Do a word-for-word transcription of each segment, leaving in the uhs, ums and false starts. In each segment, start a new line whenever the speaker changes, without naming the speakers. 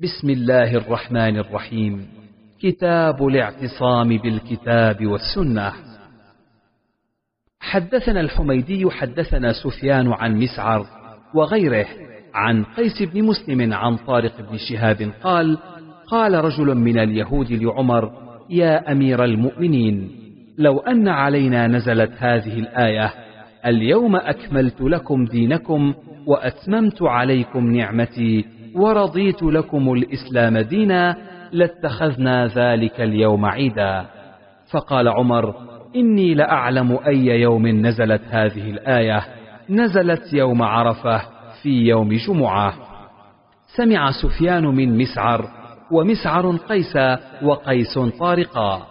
بسم الله الرحمن الرحيم. كتاب الاعتصام بالكتاب والسنة. حدثنا الحميدي حدثنا سفيان عن مسعر وغيره عن قيس بن مسلم عن طارق بن شهاب قال: قال رجل من اليهود لعمر: يا أمير المؤمنين، لو أن علينا نزلت هذه الآية: اليوم أكملت لكم دينكم وأتممت عليكم نعمتي ورضيت لكم الإسلام دينا، لاتخذنا ذلك اليوم عيدا. فقال عمر: إني لأعلم أي يوم نزلت هذه الآية. نزلت يوم عرفة في يوم جمعة. سمع سفيان من مسعر، ومسعر قيس، وقيس طارقا.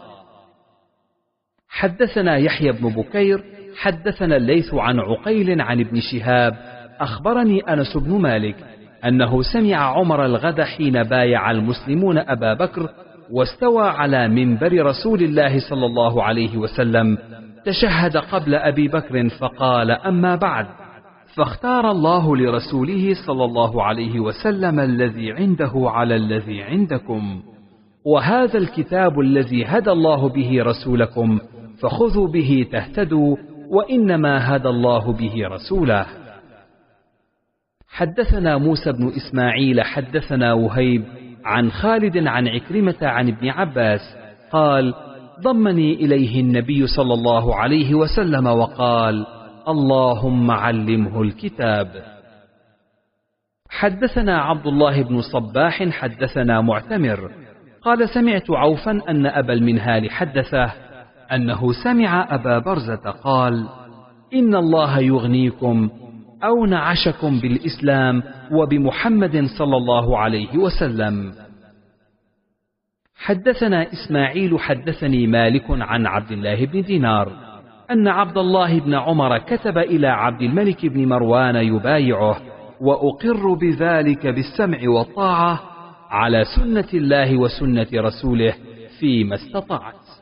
حدثنا يحيى بن بكير حدثنا الليث عن عقيل عن ابن شهاب أخبرني أنس بن مالك أنه سمع عمر الغد حين بايع المسلمون أبا بكر واستوى على منبر رسول الله صلى الله عليه وسلم، تشهد قبل أبي بكر فقال: أما بعد، فاختار الله لرسوله صلى الله عليه وسلم الذي عنده على الذي عندكم، وهذا الكتاب الذي هدى الله به رسولكم، فخذوا به تهتدوا، وإنما هدى الله به رسوله. حدثنا موسى بن إسماعيل حدثنا وهيب عن خالد عن عكرمة عن ابن عباس قال: ضمني إليه النبي صلى الله عليه وسلم وقال: اللهم علمه الكتاب. حدثنا عبد الله بن صباح حدثنا معتمر قال: سمعت عوفا أن أبا المنهال حدثه أنه سمع أبا برزة قال: إن الله يغنيكم أو نعشكم بالإسلام وبمحمد صلى الله عليه وسلم. حدثنا إسماعيل حدثني مالك عن عبد الله بن دينار أن عبد الله بن عمر كتب إلى عبد الملك بن مروان يبايعه: وأقر بذلك بالسمع والطاعة على سنة الله وسنة رسوله فيما استطعت.